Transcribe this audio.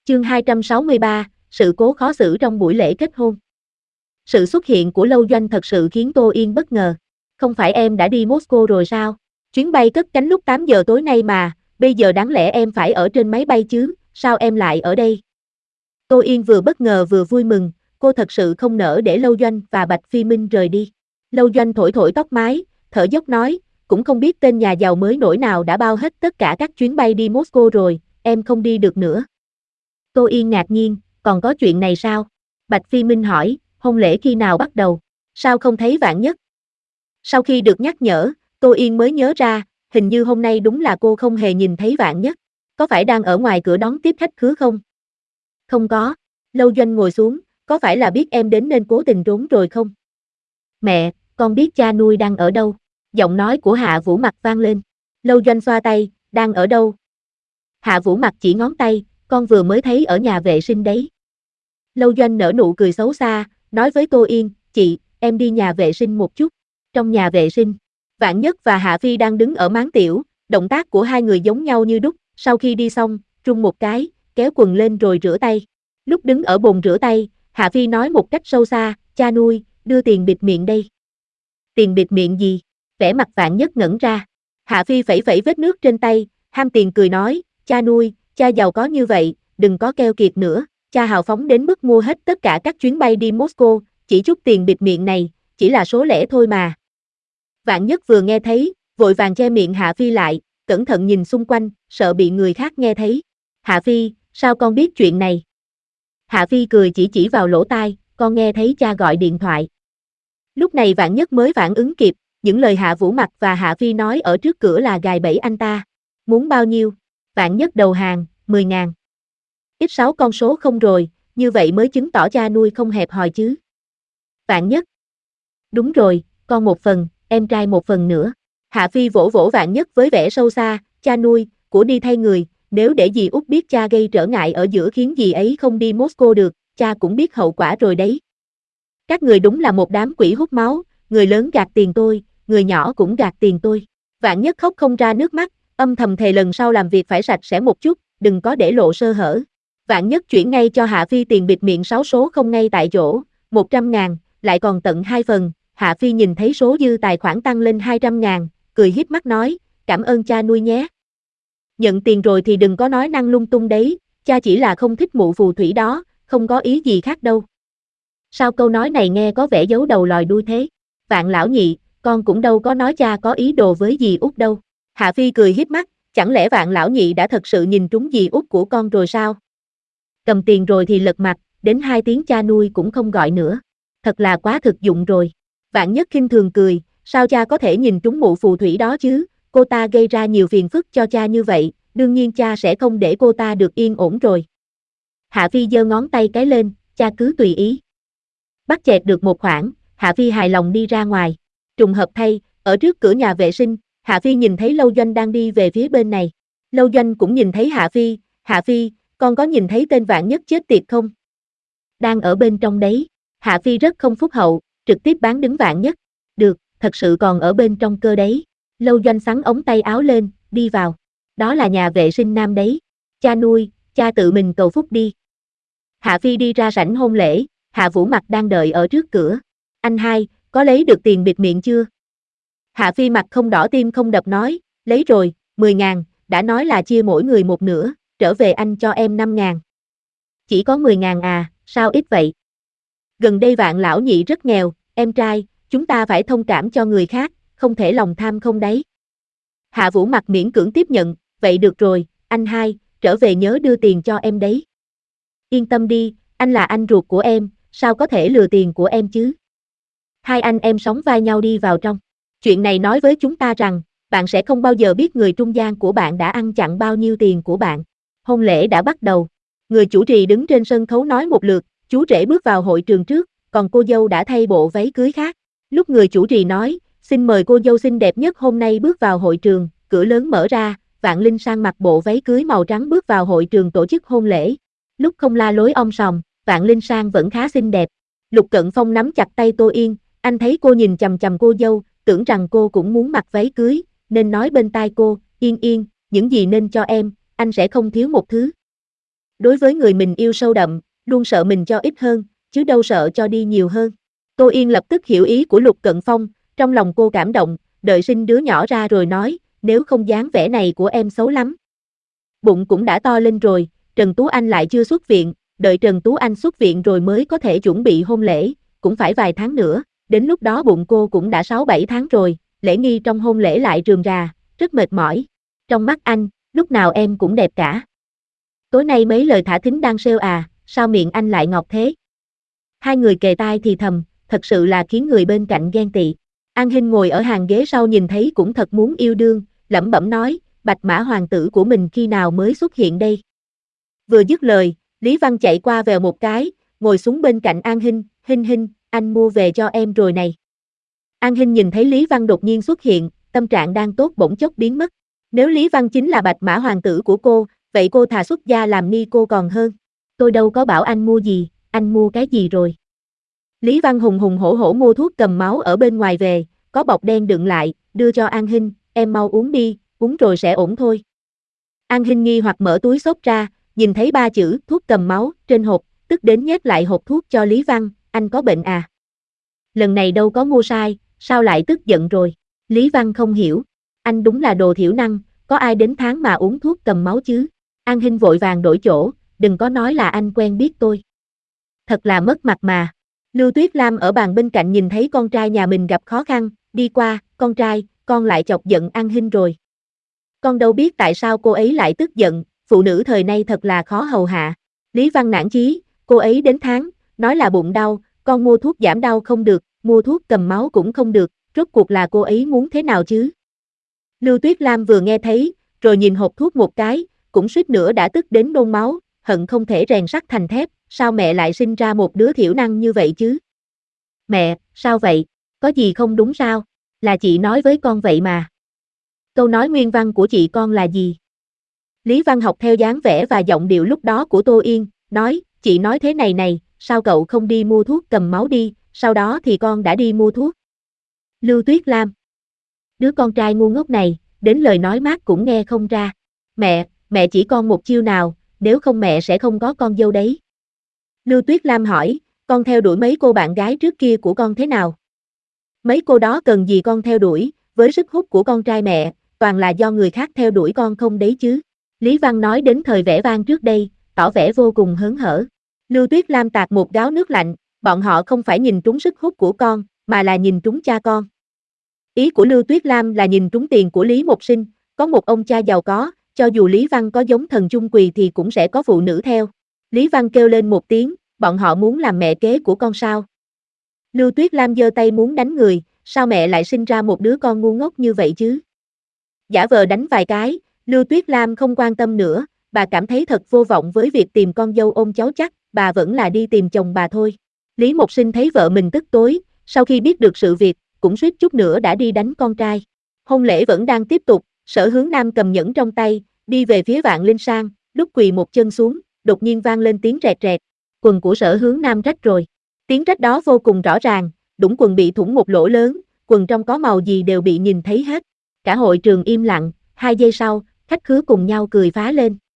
Chương 263, sự cố khó xử trong buổi lễ kết hôn. Sự xuất hiện của Lâu Doanh thật sự khiến Tô Yên bất ngờ. Không phải em đã đi Moscow rồi sao? Chuyến bay cất cánh lúc 8 giờ tối nay mà, bây giờ đáng lẽ em phải ở trên máy bay chứ, sao em lại ở đây? Tô Yên vừa bất ngờ vừa vui mừng, cô thật sự không nỡ để Lâu Doanh và Bạch Phi Minh rời đi. Lâu Doanh thổi thổi tóc mái, thở dốc nói, cũng không biết tên nhà giàu mới nổi nào đã bao hết tất cả các chuyến bay đi Moscow rồi, em không đi được nữa. Tô Yên ngạc nhiên, còn có chuyện này sao? Bạch Phi Minh hỏi, hôn lễ khi nào bắt đầu? Sao không thấy Vạn Nhất? Sau khi được nhắc nhở, Tô Yên mới nhớ ra, hình như hôm nay đúng là cô không hề nhìn thấy Vạn Nhất. Có phải đang ở ngoài cửa đón tiếp khách khứa không? Không có. Lâu Doanh ngồi xuống, có phải là biết em đến nên cố tình trốn rồi không? Mẹ, con biết cha nuôi đang ở đâu? Giọng nói của Hạ Vũ Mặc vang lên. Lâu Doanh xoa tay, đang ở đâu? Hạ Vũ Mặc chỉ ngón tay, con vừa mới thấy ở nhà vệ sinh đấy. Lâu Doanh nở nụ cười xấu xa, nói với Tô Yên, chị, em đi nhà vệ sinh một chút. Trong nhà vệ sinh, Vạn Nhất và Hạ Phi đang đứng ở máng tiểu, động tác của hai người giống nhau như đúc, sau khi đi xong, rung một cái, kéo quần lên rồi rửa tay. Lúc đứng ở bồn rửa tay, Hạ Phi nói một cách sâu xa, cha nuôi, đưa tiền bịt miệng đây. Tiền bịt miệng gì? Vẻ mặt Vạn Nhất ngẩn ra. Hạ Phi phẩy phẩy vết nước trên tay, ham tiền cười nói, cha nuôi, cha giàu có như vậy, đừng có keo kiệt nữa, cha hào phóng đến mức mua hết tất cả các chuyến bay đi Moscow, chỉ chút tiền bịt miệng này, chỉ là số lẻ thôi mà. Vạn Nhất vừa nghe thấy, vội vàng che miệng Hạ Phi lại, cẩn thận nhìn xung quanh, sợ bị người khác nghe thấy. Hạ Phi, sao con biết chuyện này? Hạ Phi cười chỉ vào lỗ tai, con nghe thấy cha gọi điện thoại. Lúc này Vạn Nhất mới phản ứng kịp, những lời Hạ Vũ Mặc và Hạ Phi nói ở trước cửa là gài bẫy anh ta. Muốn bao nhiêu? Vạn Nhất đầu hàng, 10.000. Ít 6 con số không rồi, như vậy mới chứng tỏ cha nuôi không hẹp hòi chứ. Vạn Nhất. Đúng rồi, con một phần, em trai một phần nữa. Hạ Phi vỗ vỗ Vạn Nhất với vẻ sâu xa, cha nuôi, của đi thay người, nếu để dì Út biết cha gây trở ngại ở giữa khiến dì ấy không đi Moscow được, cha cũng biết hậu quả rồi đấy. Các người đúng là một đám quỷ hút máu, người lớn gạt tiền tôi, người nhỏ cũng gạt tiền tôi. Vạn Nhất khóc không ra nước mắt, âm thầm thề lần sau làm việc phải sạch sẽ một chút, đừng có để lộ sơ hở. Vạn Nhất chuyển ngay cho Hạ Phi tiền bịt miệng 6 số không ngay tại chỗ, 100.000, lại còn tận 2 phần. Hạ Phi nhìn thấy số dư tài khoản tăng lên 200.000, cười híp mắt nói, cảm ơn cha nuôi nhé. Nhận tiền rồi thì đừng có nói năng lung tung đấy, cha chỉ là không thích mụ phù thủy đó, không có ý gì khác đâu. Sao câu nói này nghe có vẻ giấu đầu lòi đuôi thế? Vạn lão nhị, con cũng đâu có nói cha có ý đồ với dì Út đâu. Hạ Phi cười híp mắt, chẳng lẽ Vạn lão nhị đã thật sự nhìn trúng dì Út của con rồi sao? Cầm tiền rồi thì lật mặt, đến 2 tiếng cha nuôi cũng không gọi nữa. Thật là quá thực dụng rồi. Vạn Nhất khinh thường cười, sao cha có thể nhìn trúng mụ phù thủy đó chứ? Cô ta gây ra nhiều phiền phức cho cha như vậy, đương nhiên cha sẽ không để cô ta được yên ổn rồi. Hạ Phi giơ ngón tay cái lên, cha cứ tùy ý. Bắt chẹt được một khoản, Hạ Phi hài lòng đi ra ngoài. Trùng hợp thay, ở trước cửa nhà vệ sinh, Hạ Phi nhìn thấy Lâu Doanh đang đi về phía bên này. Lâu Doanh cũng nhìn thấy Hạ Phi, con có nhìn thấy tên Vạn Nhất chết tiệt không? Đang ở bên trong đấy. Hạ Phi rất không phúc hậu, trực tiếp bán đứng Vạn Nhất. Được, thật sự còn ở bên trong cơ đấy. Lâu Doanh xắn ống tay áo lên, đi vào. Đó là nhà vệ sinh nam đấy. Cha nuôi, cha tự mình cầu phúc đi. Hạ Phi đi ra sảnh hôn lễ, Hạ Vũ Mặc đang đợi ở trước cửa. Anh hai, có lấy được tiền bịt miệng chưa? Hạ Phi mặt không đỏ tim không đập nói, lấy rồi, 10.000, đã nói là chia mỗi người một nửa, trở về anh cho em 5.000. Chỉ có 10.000 à, sao ít vậy? Gần đây Vạn lão nhị rất nghèo, em trai, chúng ta phải thông cảm cho người khác, không thể lòng tham không đấy. Hạ Vũ Mặc miễn cưỡng tiếp nhận, vậy được rồi, anh hai, trở về nhớ đưa tiền cho em đấy. Yên tâm đi, anh là anh ruột của em, sao có thể lừa tiền của em chứ? Hai anh em sóng vai nhau đi vào trong. Chuyện này nói với chúng ta rằng, bạn sẽ không bao giờ biết người trung gian của bạn đã ăn chặn bao nhiêu tiền của bạn. Hôn lễ đã bắt đầu. Người chủ trì đứng trên sân khấu nói một lượt, chú rể bước vào hội trường trước, còn cô dâu đã thay bộ váy cưới khác. Lúc người chủ trì nói, xin mời cô dâu xinh đẹp nhất hôm nay bước vào hội trường, cửa lớn mở ra, Vạn Linh Sang mặc bộ váy cưới màu trắng bước vào hội trường tổ chức hôn lễ. Lúc không la lối om sòm, Vạn Linh Sang vẫn khá xinh đẹp. Lục Cận Phong nắm chặt tay Tô Yên, anh thấy cô nhìn chằm chằm cô dâu, tưởng rằng cô cũng muốn mặc váy cưới, nên nói bên tai cô, Yên Yên, những gì nên cho em, anh sẽ không thiếu một thứ. Đối với người mình yêu sâu đậm, luôn sợ mình cho ít hơn, chứ đâu sợ cho đi nhiều hơn. Tô Yên lập tức hiểu ý của Lục Cận Phong, trong lòng cô cảm động, đợi sinh đứa nhỏ ra rồi nói, nếu không dáng vẻ này của em xấu lắm. Bụng cũng đã to lên rồi, Trần Tú Anh lại chưa xuất viện, đợi Trần Tú Anh xuất viện rồi mới có thể chuẩn bị hôn lễ, cũng phải vài tháng nữa, đến lúc đó bụng cô cũng đã 6-7 tháng rồi, lễ nghi trong hôn lễ lại rườm rà, rất mệt mỏi. Trong mắt anh, lúc nào em cũng đẹp cả. Tối nay mấy lời thả thính đang sale à, sao miệng anh lại ngọt thế? Hai người kề tai thì thầm, thật sự là khiến người bên cạnh ghen tị. An Hinh ngồi ở hàng ghế sau nhìn thấy cũng thật muốn yêu đương, lẩm bẩm nói, Bạch Mã hoàng tử của mình khi nào mới xuất hiện đây? Vừa dứt lời, Lý Văn chạy qua vèo một cái, ngồi xuống bên cạnh An Hinh, Hinh Hinh, anh mua về cho em rồi này. An Hinh nhìn thấy Lý Văn đột nhiên xuất hiện, tâm trạng đang tốt bỗng chốc biến mất. Nếu Lý Văn chính là Bạch Mã hoàng tử của cô, vậy cô thà xuất gia làm ni cô còn hơn. Tôi đâu có bảo anh mua gì, anh mua cái gì rồi? Lý Văn hùng hùng hổ hổ mua thuốc cầm máu ở bên ngoài về, có bọc đen đựng lại, đưa cho An Hinh, em mau uống đi, uống rồi sẽ ổn thôi. An Hinh nghi hoặc mở túi xốp ra, nhìn thấy 3 chữ thuốc cầm máu trên hộp, tức đến nhét lại hộp thuốc cho Lý Văn, anh có bệnh à? Lần này đâu có mua sai, sao lại tức giận rồi? Lý Văn không hiểu, anh đúng là đồ thiểu năng, có ai đến tháng mà uống thuốc cầm máu chứ? An Hinh vội vàng đổi chỗ, đừng có nói là anh quen biết tôi. Thật là mất mặt mà. Lưu Tuyết Lam ở bàn bên cạnh nhìn thấy con trai nhà mình gặp khó khăn, đi qua, con trai, con lại chọc giận An Hinh rồi. Con đâu biết tại sao cô ấy lại tức giận, phụ nữ thời nay thật là khó hầu hạ. Lý Văn nản chí, cô ấy đến tháng, nói là bụng đau, con mua thuốc giảm đau không được, mua thuốc cầm máu cũng không được, rốt cuộc là cô ấy muốn thế nào chứ? Lưu Tuyết Lam vừa nghe thấy, rồi nhìn hộp thuốc một cái, cũng suýt nữa đã tức đến nôn máu, hận không thể rèn sắt thành thép, sao mẹ lại sinh ra một đứa thiểu năng như vậy chứ? Mẹ, sao vậy? Có gì không đúng sao? Là chị nói với con vậy mà. Câu nói nguyên văn của chị con là gì? Lý Văn học theo dáng vẻ và giọng điệu lúc đó của Tô Yên, nói, chị nói thế này này, sao cậu không đi mua thuốc cầm máu đi, sau đó thì con đã đi mua thuốc. Lưu Tuyết Lam. Đứa con trai ngu ngốc này, đến lời nói mát cũng nghe không ra. Mẹ chỉ con một chiêu nào, nếu không mẹ sẽ không có con dâu đấy. Lưu Tuyết Lam hỏi, con theo đuổi mấy cô bạn gái trước kia của con thế nào? Mấy cô đó cần gì con theo đuổi, với sức hút của con trai mẹ, toàn là do người khác theo đuổi con không đấy chứ. Lý Văn nói đến thời vẻ vang trước đây, tỏ vẻ vô cùng hớn hở. Lưu Tuyết Lam tạt một gáo nước lạnh, bọn họ không phải nhìn trúng sức hút của con, mà là nhìn trúng cha con. Ý của Lưu Tuyết Lam là nhìn trúng tiền của Lý Mộc Sinh, có một ông cha giàu có, cho dù Lý Văn có giống thần chung quỳ thì cũng sẽ có phụ nữ theo. Lý Văn kêu lên một tiếng, bọn họ muốn làm mẹ kế của con sao? Lưu Tuyết Lam giơ tay muốn đánh người, sao mẹ lại sinh ra một đứa con ngu ngốc như vậy chứ? Giả vờ đánh vài cái, Lưu Tuyết Lam không quan tâm nữa, bà cảm thấy thật vô vọng với việc tìm con dâu ôm cháu chắc, bà vẫn là đi tìm chồng bà thôi. Lý Mộc Sinh thấy vợ mình tức tối, sau khi biết được sự việc, cũng suýt chút nữa đã đi đánh con trai. Hôn lễ vẫn đang tiếp tục, Sở Hướng Nam cầm nhẫn trong tay, đi về phía Vạn Linh Sang, lúc quỳ một chân xuống, đột nhiên vang lên tiếng rẹt rẹt, quần của Sở Hướng Nam rách rồi. Tiếng rách đó vô cùng rõ ràng, đũng quần bị thủng một lỗ lớn, quần trong có màu gì đều bị nhìn thấy hết. Cả hội trường im lặng, 2 giây sau, khách khứa cùng nhau cười phá lên.